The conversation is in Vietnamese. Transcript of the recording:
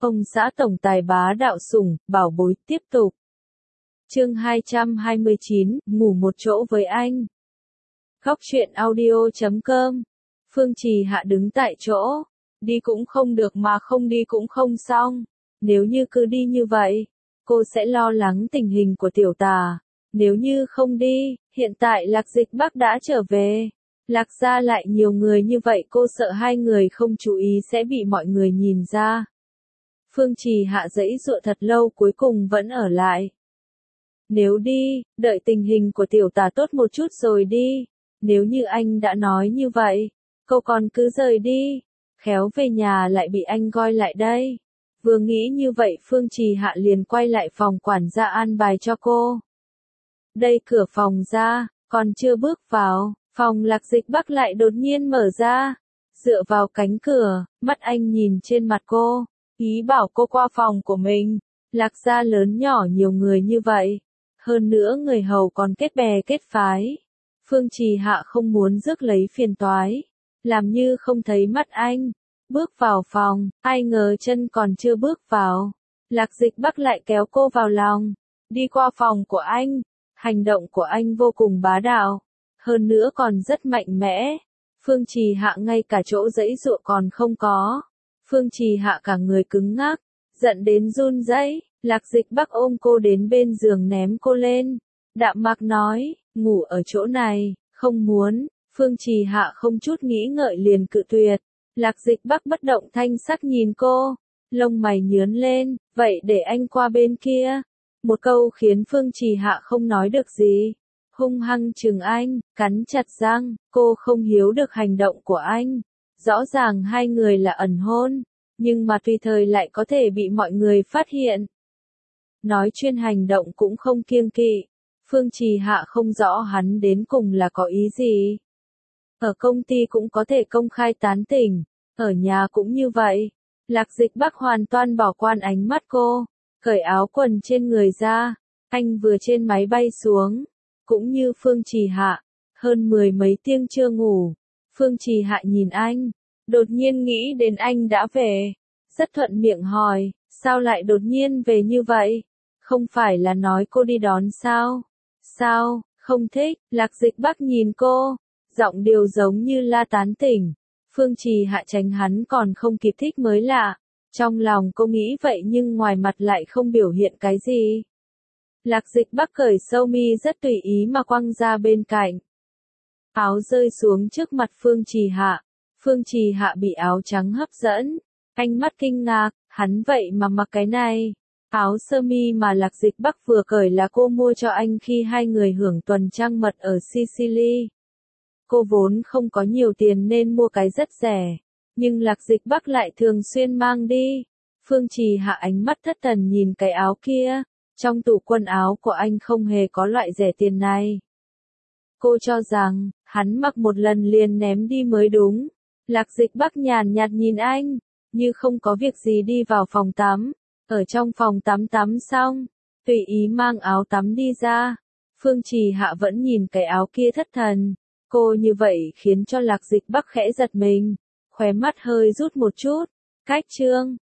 Ông xã tổng tài bá đạo sủng, bảo bối tiếp tục. Chương 229, ngủ một chỗ với anh. Góc truyện audio.com. Phương Trì Hạ đứng tại chỗ. Đi cũng không được mà không đi cũng không xong. Nếu như cứ đi như vậy, cô sẽ lo lắng tình hình của tiểu tà. Nếu như không đi, hiện tại Lạc Dịch Bắc đã trở về. Lạc gia lại nhiều người như vậy, cô sợ hai người không chú ý sẽ bị mọi người nhìn ra. Phương Trì Hạ giãy giụa thật lâu cuối cùng vẫn ở lại. Nếu đi, đợi tình hình của tiểu tà tốt một chút rồi đi. Nếu như anh đã nói như vậy, cô còn cứ rời đi. Khéo về nhà lại bị anh gọi lại đây. Vừa nghĩ như vậy Phương Trì Hạ liền quay lại phòng quản gia an bài cho cô. Đây cửa phòng ra, còn chưa bước vào, phòng Lạc Dịch Bắc lại đột nhiên mở ra. Dựa vào cánh cửa, mắt anh nhìn trên mặt cô, ý bảo cô qua phòng của mình. Lạc gia lớn nhỏ nhiều người như vậy. Hơn nữa người hầu còn kết bè kết phái. Phương Trì Hạ không muốn rước lấy phiền toái. Làm như không thấy mắt anh. Bước vào phòng, ai ngờ chân còn chưa bước vào. Lạc Dịch Bắc lại kéo cô vào lòng. Đi qua phòng của anh. Hành động của anh vô cùng bá đạo. Hơn nữa còn rất mạnh mẽ. Phương Trì Hạ ngay cả chỗ giãy giụa còn không có. Phương Trì Hạ cả người cứng ngắc. Giận đến run rẩy. Lạc Dịch Bắc ôm cô đến bên giường ném cô lên. Đạm mạc nói, ngủ ở chỗ này, không muốn. Phương Trì Hạ không chút nghĩ ngợi liền cự tuyệt. Lạc Dịch Bắc bất động thanh sắc nhìn cô. Lông mày nhướng lên, vậy để anh qua bên kia. Một câu khiến Phương Trì Hạ không nói được gì. Hung hăng chừng anh, cắn chặt răng, cô không hiểu được hành động của anh. Rõ ràng hai người là ẩn hôn, nhưng mà tùy thời lại có thể bị mọi người phát hiện. Nói chuyên hành động cũng không kiêng kỵ. Phương Trì Hạ không rõ hắn đến cùng là có ý gì. Ở công ty cũng có thể công khai tán tỉnh, ở nhà cũng như vậy. Lạc Dịch Bắc hoàn toàn bỏ qua ánh mắt cô, cởi áo quần trên người ra. Anh vừa trên máy bay xuống, cũng như Phương Trì Hạ, hơn 10 mấy tiếng chưa ngủ. Phương Trì Hạ nhìn anh, đột nhiên nghĩ đến anh đã về. Rất thuận miệng hỏi, sao lại đột nhiên về như vậy? Không phải là nói cô đi đón sao? Sao, không thích? Lạc Dịch Bắc nhìn cô, giọng điệu giống như la tán tỉnh. Phương Trì Hạ tránh hắn còn không kịp thích mới lạ. Trong lòng cô nghĩ vậy nhưng ngoài mặt lại không biểu hiện cái gì. Lạc Dịch Bắc cởi sâu mi rất tùy ý mà quăng ra bên cạnh. Áo rơi xuống trước mặt Phương Trì Hạ. Phương Trì Hạ bị áo trắng hấp dẫn. Ánh mắt kinh ngạc, hắn vậy mà mặc cái này. Áo sơ mi mà Lạc Dịch Bắc vừa cởi là cô mua cho anh khi hai người hưởng tuần trăng mật ở Sicily. Cô vốn không có nhiều tiền nên mua cái rất rẻ. Nhưng Lạc Dịch Bắc lại thường xuyên mang đi. Phương Trì Hạ ánh mắt thất thần nhìn cái áo kia. Trong tủ quần áo của anh không hề có loại rẻ tiền này. Cô cho rằng, hắn mặc một lần liền ném đi mới đúng. Lạc Dịch Bắc nhàn nhạt nhìn anh, như không có việc gì đi vào phòng tắm. Ở trong phòng tắm tắm xong, tùy ý mang áo tắm đi ra. Phương Trì Hạ vẫn nhìn cái áo kia thất thần. Cô như vậy khiến cho Lạc Dịch Bắc khẽ giật mình. Khóe mắt hơi rút một chút. Cách chương